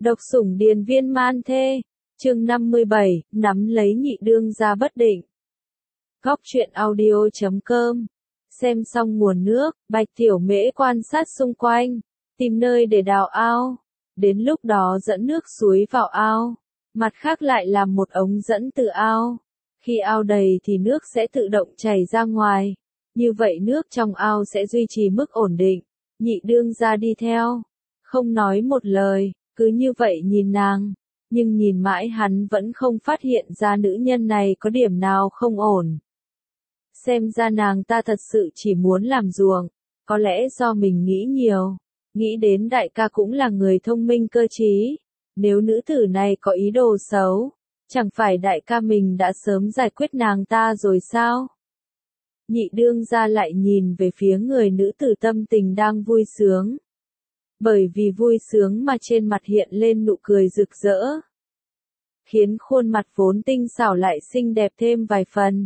Độc sủng điền viên man thê, chương 57, nắm lấy nhị đương gia bất định. Góc truyện audio.com. Xem xong nguồn nước, Bạch Tiểu Mễ quan sát xung quanh, tìm nơi để đào ao. Đến lúc đó dẫn nước suối vào ao, mặt khác lại làm một ống dẫn từ ao. Khi ao đầy thì nước sẽ tự động chảy ra ngoài. Như vậy nước trong ao sẽ duy trì mức ổn định. Nhị đương gia đi theo, không nói một lời, cứ như vậy nhìn nàng. Nhưng nhìn mãi hắn vẫn không phát hiện ra nữ nhân này có điểm nào không ổn. Xem ra nàng ta thật sự chỉ muốn làm ruộng, có lẽ do mình nghĩ nhiều. Nghĩ đến đại ca cũng là người thông minh cơ trí. Nếu nữ tử này có ý đồ xấu, chẳng phải đại ca mình đã sớm giải quyết nàng ta rồi sao? Nhị đương gia lại nhìn về phía người nữ tử tâm tình đang vui sướng. Bởi vì vui sướng mà trên mặt hiện lên nụ cười rực rỡ, khiến khuôn mặt vốn tinh xảo lại xinh đẹp thêm vài phần.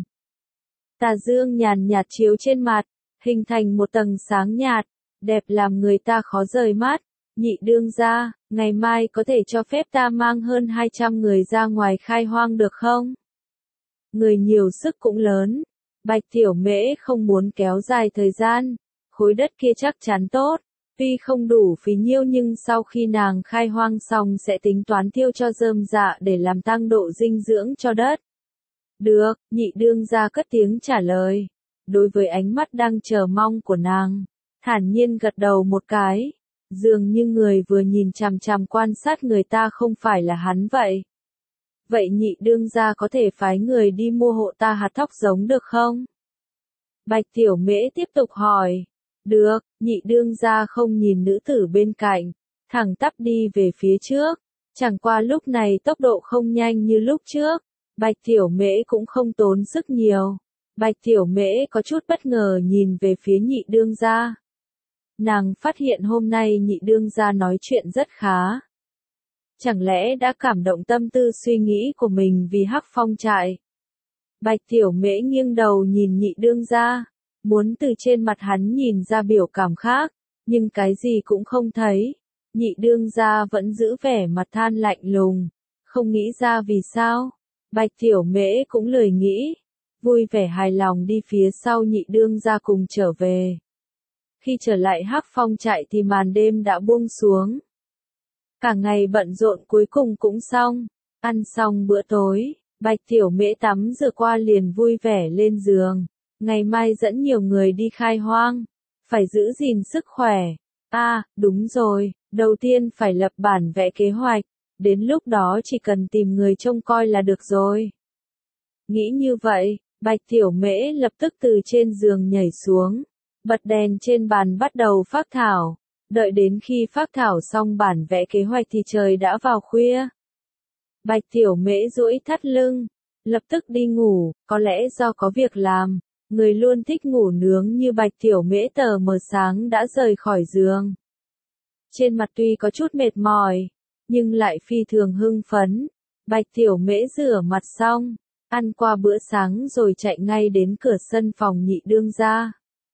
Tà dương nhàn nhạt chiếu trên mặt, hình thành một tầng sáng nhạt, đẹp làm người ta khó rời mắt. Nhị đương gia, ngày mai có thể cho phép ta mang hơn 200 người ra ngoài khai hoang được không? Người nhiều sức cũng lớn. Bạch Tiểu Mễ không muốn kéo dài thời gian, khối đất kia chắc chắn tốt. Tuy không đủ phí nhiêu nhưng sau khi nàng khai hoang xong sẽ tính toán tiêu cho rơm rạ để làm tăng độ dinh dưỡng cho đất. Được, nhị đương gia cất tiếng trả lời. Đối với ánh mắt đang chờ mong của nàng, thản nhiên gật đầu một cái. Dường như người vừa nhìn chằm chằm quan sát người ta không phải là hắn vậy. Vậy nhị đương gia có thể phái người đi mua hộ ta hạt thóc giống được không? Bạch Tiểu Mễ tiếp tục hỏi. Được, nhị đương gia không nhìn nữ tử bên cạnh, thẳng tắp đi về phía trước. Chẳng qua lúc này tốc độ không nhanh như lúc trước, Bạch Tiểu Mễ cũng không tốn sức nhiều. Bạch Tiểu Mễ có chút bất ngờ nhìn về phía nhị đương gia. Nàng phát hiện hôm nay nhị đương gia nói chuyện rất khá. Chẳng lẽ đã cảm động tâm tư suy nghĩ của mình vì Hắc Phong trại? Bạch Tiểu Mễ nghiêng đầu nhìn nhị đương gia, muốn từ trên mặt hắn nhìn ra biểu cảm khác, nhưng cái gì cũng không thấy. Nhị đương gia vẫn giữ vẻ mặt than lạnh lùng, không nghĩ ra vì sao. Bạch Tiểu Mễ cũng lười nghĩ, vui vẻ hài lòng đi phía sau nhị đương gia cùng trở về. Khi trở lại Hắc Phong trại thì màn đêm đã buông xuống. Cả ngày bận rộn cuối cùng cũng xong. Ăn xong bữa tối, Bạch Tiểu Mễ tắm rửa qua liền vui vẻ lên giường. Ngày mai dẫn nhiều người đi khai hoang, phải giữ gìn sức khỏe. Đúng rồi, đầu tiên phải lập bản vẽ kế hoạch, đến lúc đó chỉ cần tìm người trông coi là được rồi. Nghĩ như vậy, Bạch Tiểu Mễ lập tức từ trên giường nhảy xuống, bật đèn trên bàn bắt đầu phác thảo. Đợi đến khi phác thảo xong bản vẽ kế hoạch thì trời đã vào khuya. Bạch Tiểu Mễ duỗi thắt lưng, lập tức đi ngủ, có lẽ do có việc làm. Người luôn thích ngủ nướng như Bạch Tiểu Mễ tờ mờ sáng đã rời khỏi giường. Trên mặt tuy có chút mệt mỏi, nhưng lại phi thường hưng phấn. Bạch Tiểu Mễ rửa mặt xong, ăn qua bữa sáng rồi chạy ngay đến cửa sân phòng nhị đương gia.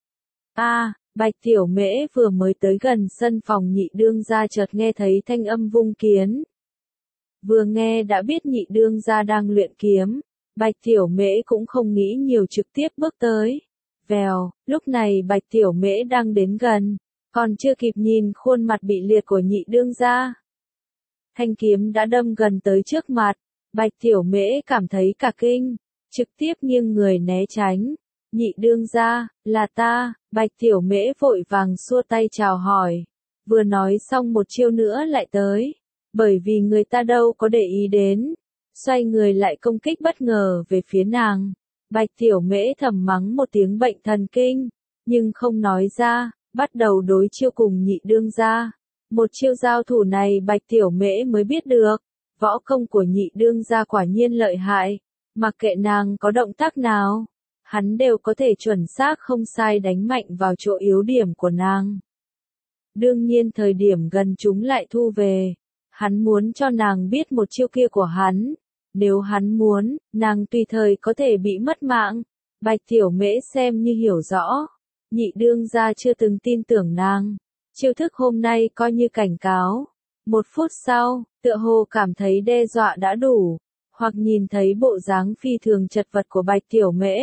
Bạch Tiểu Mễ vừa mới tới gần sân phòng nhị đương gia chợt nghe thấy thanh âm vung kiếm. Vừa nghe đã biết nhị đương gia đang luyện kiếm. Bạch Tiểu Mễ cũng không nghĩ nhiều trực tiếp bước tới. Vèo, lúc này Bạch Tiểu Mễ đang đến gần, còn chưa kịp nhìn khuôn mặt bị liệt của nhị đương gia. Thanh kiếm đã đâm gần tới trước mặt, Bạch Tiểu Mễ cảm thấy cả kinh, trực tiếp nghiêng người né tránh. Nhị đương gia, là ta. Bạch Tiểu Mễ vội vàng xua tay chào hỏi. Vừa nói xong một chiêu nữa lại tới, bởi vì người ta đâu có để ý đến. Xoay người lại công kích bất ngờ về phía nàng. Bạch Tiểu Mễ thầm mắng một tiếng bệnh thần kinh, nhưng không nói ra, bắt đầu đối chiêu cùng nhị đương gia. Một chiêu giao thủ này Bạch Tiểu Mễ mới biết được, võ công của nhị đương gia quả nhiên lợi hại, mặc kệ nàng có động tác nào, hắn đều có thể chuẩn xác không sai đánh mạnh vào chỗ yếu điểm của nàng. Đương nhiên thời điểm gần chúng lại thu về, hắn muốn cho nàng biết một chiêu kia của hắn. Nếu hắn muốn, nàng tùy thời có thể bị mất mạng. Bạch Tiểu Mễ xem như hiểu rõ. Nhị đương gia chưa từng tin tưởng nàng. Chiêu thức hôm nay coi như cảnh cáo. Một phút sau, tựa hồ cảm thấy đe dọa đã đủ, hoặc nhìn thấy bộ dáng phi thường chật vật của Bạch Tiểu Mễ.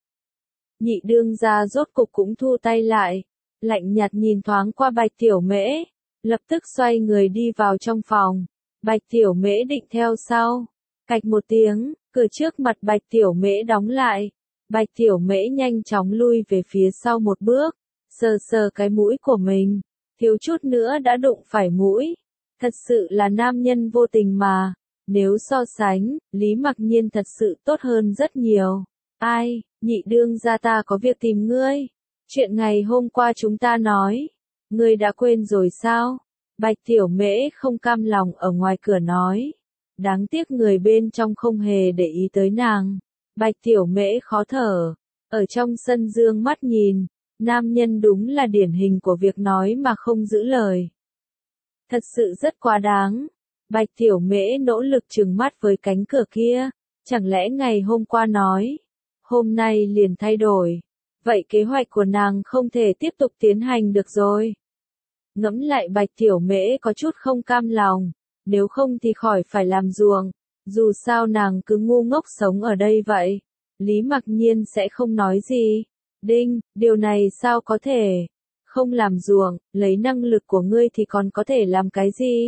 Nhị đương gia rốt cục cũng thu tay lại, lạnh nhạt nhìn thoáng qua Bạch Tiểu Mễ, lập tức xoay người đi vào trong phòng. Bạch Tiểu Mễ định theo sau. Cạch một tiếng, cửa trước mặt Bạch Tiểu Mễ đóng lại. Bạch Tiểu Mễ nhanh chóng lui về phía sau một bước, sờ sờ cái mũi của mình, thiếu chút nữa đã đụng phải mũi. Thật sự là nam nhân vô tình mà. Nếu so sánh, Lý Mặc Nhiên thật sự tốt hơn rất nhiều. Ai, nhị đương gia ta có việc tìm ngươi. Chuyện ngày hôm qua chúng ta nói. Ngươi đã quên rồi sao? Bạch Tiểu Mễ không cam lòng ở ngoài cửa nói. Đáng tiếc người bên trong không hề để ý tới nàng. Bạch Tiểu Mễ khó thở. Ở trong sân dương mắt nhìn. Nam nhân đúng là điển hình của việc nói mà không giữ lời. Thật sự rất quá đáng. Bạch Tiểu Mễ nỗ lực trừng mắt với cánh cửa kia. Chẳng lẽ ngày hôm qua nói. Hôm nay liền thay đổi. Vậy kế hoạch của nàng không thể tiếp tục tiến hành được rồi. Ngẫm lại Bạch Tiểu Mễ có chút không cam lòng. Nếu không thì khỏi phải làm ruồng. Dù sao nàng cứ ngu ngốc sống ở đây vậy. Lý Mặc Nhiên sẽ không nói gì. Đinh, điều này sao có thể? Không làm ruộng, lấy năng lực của ngươi thì còn có thể làm cái gì?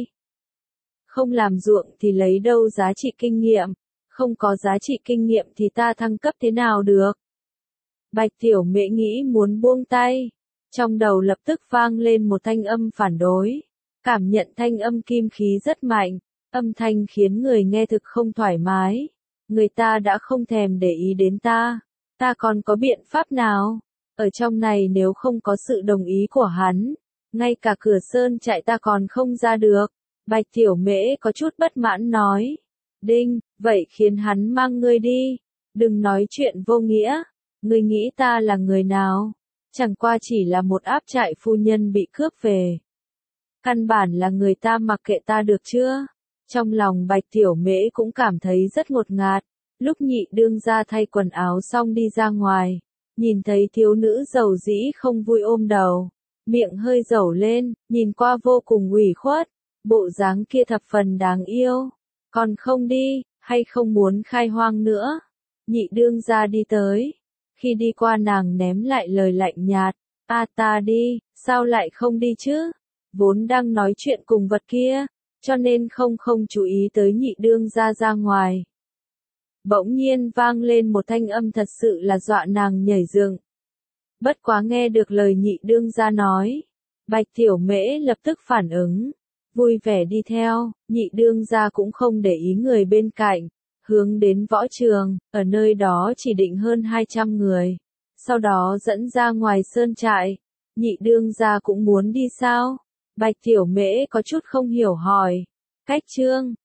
Không làm ruộng thì lấy đâu giá trị kinh nghiệm? Không có giá trị kinh nghiệm thì ta thăng cấp thế nào được? Bạch Tiểu Mễ nghĩ muốn buông tay. Trong đầu lập tức vang lên một thanh âm phản đối. Cảm nhận thanh âm kim khí rất mạnh. Âm thanh khiến người nghe thực không thoải mái. Người ta đã không thèm để ý đến ta. Ta còn có biện pháp nào? Ở trong này nếu không có sự đồng ý của hắn, ngay cả cửa sơn trại ta còn không ra được. Bạch Tiểu Mễ có chút bất mãn nói. Đinh, vậy khiến hắn mang ngươi đi. Đừng nói chuyện vô nghĩa. Ngươi nghĩ ta là người nào? Chẳng qua chỉ là một áp trại phu nhân bị cướp về. Căn bản là người ta mặc kệ ta được chưa? Trong lòng Bạch Tiểu Mễ cũng cảm thấy rất ngột ngạt. Lúc nhị đương ra thay quần áo xong đi ra ngoài. Nhìn thấy thiếu nữ giàu dĩ không vui ôm đầu. Miệng hơi dẩu lên, nhìn qua vô cùng ủy khuất. Bộ dáng kia thập phần đáng yêu. Còn không đi, hay không muốn khai hoang nữa? Nhị đương ra đi tới. Khi đi qua nàng ném lại lời lạnh nhạt. Ta đi, sao lại không đi chứ? Vốn đang nói chuyện cùng vật kia. Cho nên không chú ý tới nhị đương ra ngoài. Bỗng nhiên vang lên một thanh âm thật sự là dọa nàng nhảy dựng. Bất quá nghe được lời nhị đương ra nói. Bạch Tiểu Mễ lập tức phản ứng. Vui vẻ đi theo, nhị đương ra cũng không để ý người bên cạnh. Hướng đến võ trường, ở nơi đó chỉ định hơn 200 người. Sau đó dẫn ra ngoài sơn trại. Nhị đương ra cũng muốn đi sao? Bạch Tiểu Mễ có chút không hiểu hỏi. Cách chương